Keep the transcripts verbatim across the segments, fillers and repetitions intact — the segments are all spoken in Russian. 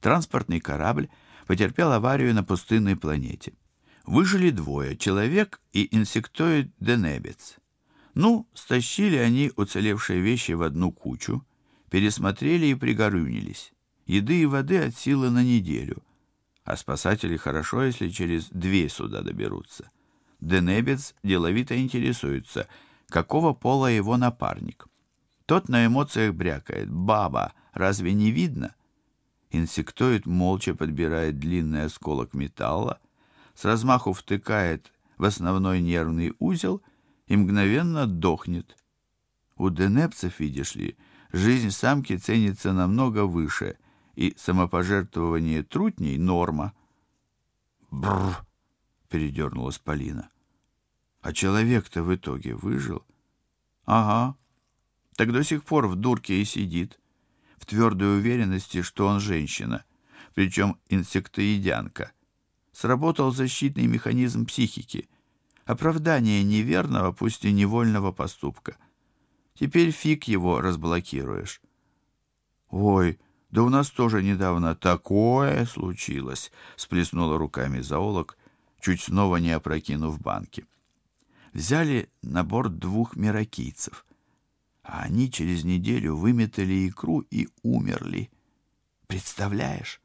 Транспортный корабль потерпел аварию на пустынной планете. Выжили двое, человек и инсектоид Денебец. Ну, стащили они уцелевшие вещи в одну кучу, пересмотрели и пригорюнились. Еды и воды от силы на неделю. А спасатели хорошо, если через две суда доберутся. Денебец деловито интересуется, какого пола его напарник. Тот на эмоциях брякает: «Баба, разве не видно?» Инсектоид молча подбирает длинный осколок металла, с размаху втыкает в основной нервный узел и мгновенно дохнет. У денебцев, видишь ли, жизнь самки ценится намного выше, и самопожертвование трутней — норма. «Бррр!» — передернулась Полина. «А человек-то в итоге выжил?» «Ага. Так до сих пор в дурке и сидит, в твердой уверенности, что он женщина, причем инсектоедянка. Сработал защитный механизм психики, оправдание неверного, пусть и невольного поступка. Теперь фиг его разблокируешь». «Ой, да у нас тоже недавно такое случилось», — сплеснула руками зоолог, чуть снова не опрокинув банки. Взяли на борт двух миракийцев, а они через неделю выметали икру и умерли. Представляешь?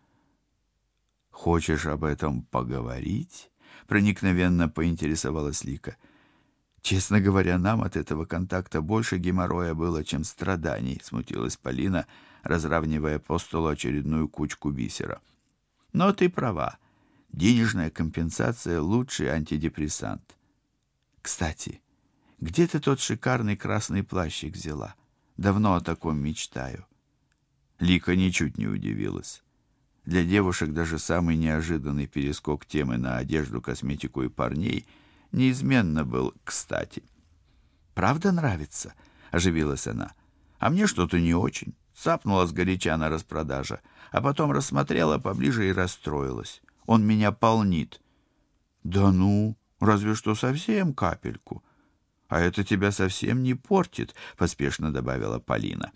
«Хочешь об этом поговорить?» — проникновенно поинтересовалась Лика. «Честно говоря, нам от этого контакта больше геморроя было, чем страданий», — смутилась Полина, разравнивая по столу очередную кучку бисера. «Но ты права. Денежная компенсация — лучший антидепрессант. Кстати, где ты тот шикарный красный плащик взяла? Давно о таком мечтаю». Лика ничуть не удивилась. Для девушек даже самый неожиданный перескок темы на одежду, косметику и парней неизменно был кстати. «Правда нравится?» — оживилась она. «А мне что-то не очень». Цапнула сгоряча на распродаже, а потом рассмотрела поближе и расстроилась. «Он меня полнит». «Да ну, разве что совсем капельку». «А это тебя совсем не портит», — поспешно добавила Полина.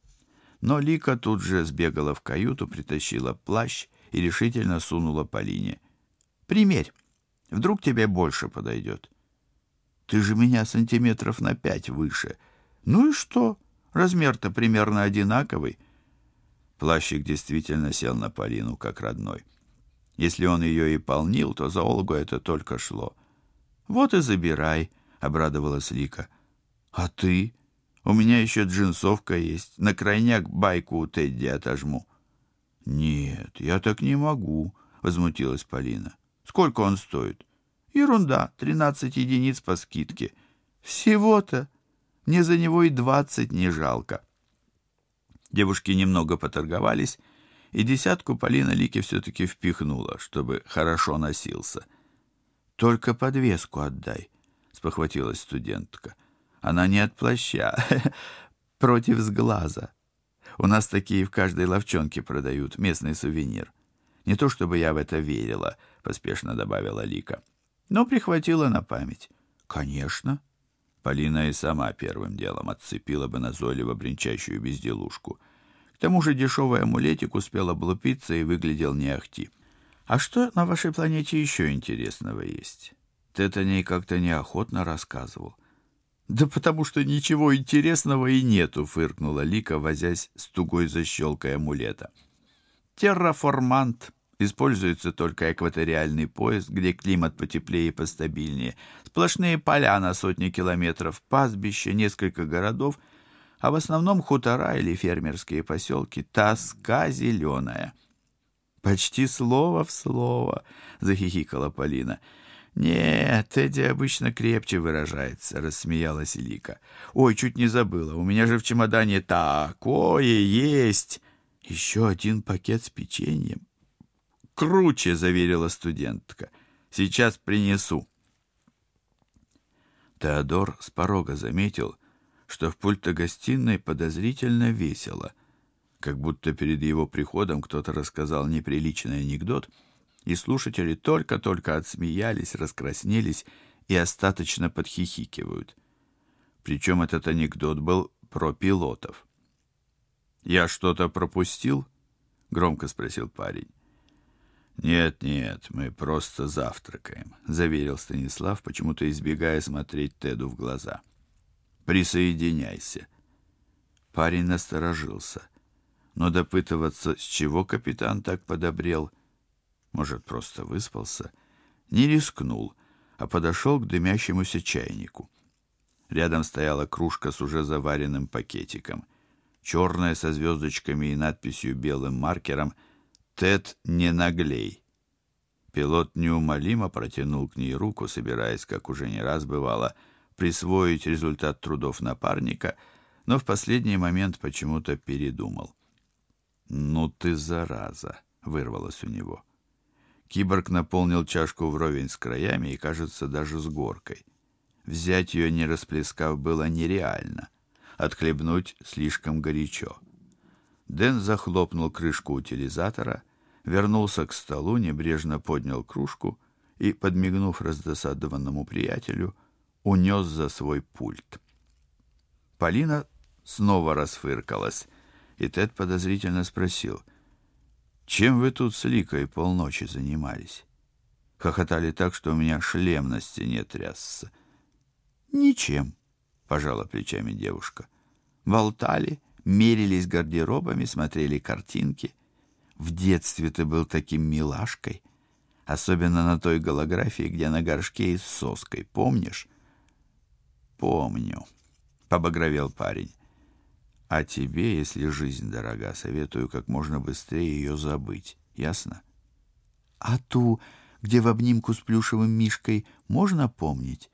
Но Лика тут же сбегала в каюту, притащила плащ и решительно сунула Полине. «Примерь, вдруг тебе больше подойдет». «Ты же меня сантиметров на пять выше». «Ну и что? Размер-то примерно одинаковый». Плащик действительно сел на Полину как родной. Если он ее и полнил, то зоологу это только шло. «Вот и забирай», — обрадовалась Лика. «А ты? У меня еще джинсовка есть. На крайняк байку у Тедди отожму». «Нет, я так не могу», — возмутилась Полина. «Сколько он стоит?» «Ерунда, тринадцать единиц по скидке». «Всего-то? Мне за него и двадцать не жалко». Девушки немного поторговались, и десятку Полина Лике все-таки впихнула, чтобы хорошо носился. «Только подвеску отдай», — спохватилась студентка. «Она не от плаща, против сглаза. У нас такие в каждой лавчонке продают, местный сувенир. Не то чтобы я в это верила», — поспешно добавила Лика. «Но прихватила на память». «Конечно». Полина и сама первым делом отцепила бы назойливо бренчащую безделушку. К тому же дешевый амулетик успел облупиться и выглядел не ахти. «А что на вашей планете еще интересного есть? Ты-то о ней как-то неохотно рассказывал». «Да потому что ничего интересного и нету», — фыркнула Лика, возясь с тугой защелкой амулета. «Терраформант. Используется только экваториальный пояс, где климат потеплее и постабильнее. Сплошные поля на сотни километров, пастбища, несколько городов, а в основном хутора или фермерские поселки. Тоска зеленая». «Почти слово в слово», — захихикала Полина. «Нет, Тедди обычно крепче выражается», — рассмеялась Лика. «Ой, чуть не забыла, у меня же в чемодане такое есть. Еще один пакет с печеньем». «Круче», — заверила студентка. «Сейчас принесу». Теодор с порога заметил, что в пульто-гостиной подозрительно весело, как будто перед его приходом кто-то рассказал неприличный анекдот, и слушатели только-только отсмеялись, раскраснелись и остаточно подхихикивают. Причем этот анекдот был про пилотов. «Я что-то пропустил?» громко спросил парень. «Нет, нет, мы просто завтракаем», — заверил Станислав, почему-то избегая смотреть Теду в глаза. «Присоединяйся». Парень насторожился, но допытываться, с чего капитан так подобрел, может, просто выспался, не рискнул, а подошел к дымящемуся чайнику. Рядом стояла кружка с уже заваренным пакетиком, черная со звездочками и надписью белым маркером «Тед, не наглей». Пилот неумолимо протянул к ней руку, собираясь, как уже не раз бывало, присвоить результат трудов напарника, но в последний момент почему-то передумал. «Ну ты зараза!» — вырвалось у него. Киборг наполнил чашку вровень с краями и, кажется, даже с горкой. Взять ее, не расплескав, было нереально. Отхлебнуть слишком горячо. Дэн захлопнул крышку утилизатора, вернулся к столу, небрежно поднял кружку и, подмигнув раздосадованному приятелю, унес за свой пульт. Полина снова расфыркалась, и Тед подозрительно спросил: «Чем вы тут с Ликой полночи занимались?» Хохотали так, что у меня шлем на стене трясся. «Ничем», — пожала плечами девушка. «Болтали, мерились гардеробами, смотрели картинки. В детстве ты был таким милашкой, особенно на той голографии, где на горшке и с соской, помнишь?» «Помню», — побагровел парень. «А тебе, если жизнь дорога, советую как можно быстрее ее забыть, ясно?» «А ту, где в обнимку с плюшевым мишкой, можно помнить?»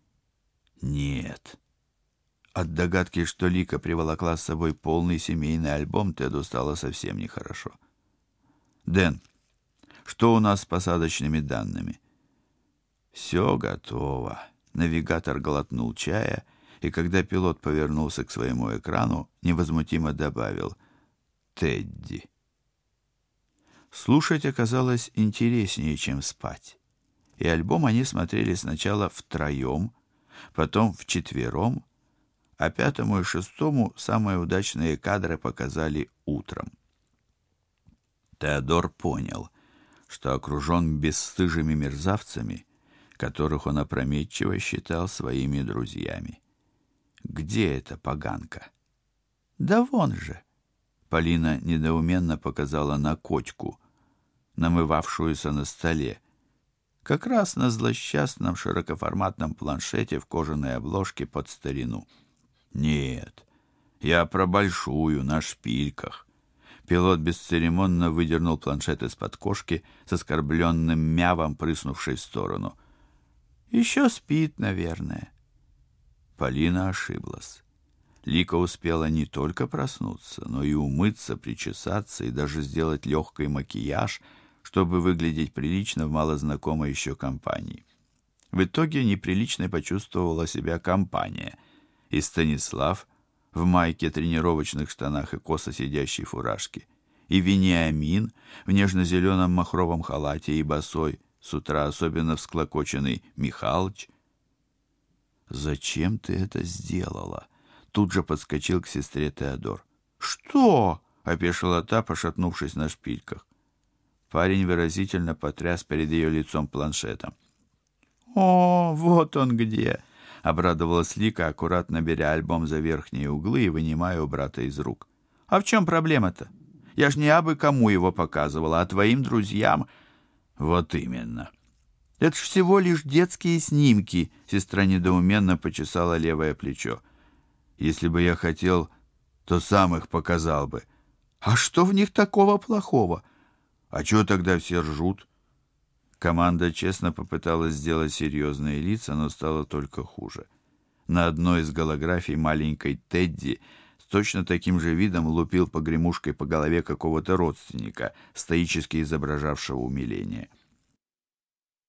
«Нет». От догадки, что Лика приволокла с собой полный семейный альбом, Теду стало совсем нехорошо. «Дэн, что у нас с посадочными данными?» «Все готово». Навигатор глотнул чая, и когда пилот повернулся к своему экрану, невозмутимо добавил: «Тедди». Слушать оказалось интереснее, чем спать. И альбом они смотрели сначала втроем, потом вчетвером, а пятому и шестому самые удачные кадры показали утром. Теодор понял, что окружен бесстыжими мерзавцами, которых он опрометчиво считал своими друзьями. Где эта поганка? Да вон же. Полина недоуменно показала на котьку, намывавшуюся на столе, как раз на злосчастном широкоформатном планшете в кожаной обложке под старину. Нет, я про большую, на шпильках. Пилот бесцеремонно выдернул планшет из-под кошки с оскорбленным мявом, прыснувшей в сторону. Еще спит, наверное. Полина ошиблась. Лика успела не только проснуться, но и умыться, причесаться и даже сделать легкий макияж, чтобы выглядеть прилично в малознакомой еще компании. В итоге неприлично почувствовала себя компания. И Станислав в майке, тренировочных штанах и косо сидящей фуражке, и Вениамин в нежно-зеленом махровом халате и босой, с утра особенно всклокоченный Михалыч. «Зачем ты это сделала?» Тут же подскочил к сестре Теодор. «Что?» — опешила та, пошатнувшись на шпильках. Парень выразительно потряс перед ее лицом планшетом. «О, вот он где!» — обрадовалась Лика, аккуратно беря альбом за верхние углы и вынимая у брата из рук. «А в чем проблема-то? Я ж не абы кому его показывала, а твоим друзьям». «Вот именно». «Это ж всего лишь детские снимки», — сестра недоуменно почесала левое плечо. «Если бы я хотел, то сам их показал бы». «А что в них такого плохого? А чего тогда все ржут?» Команда честно попыталась сделать серьезные лица, но стало только хуже. На одной из голографий маленькой Тедди с точно таким же видом лупил погремушкой по голове какого-то родственника, стоически изображавшего умиление.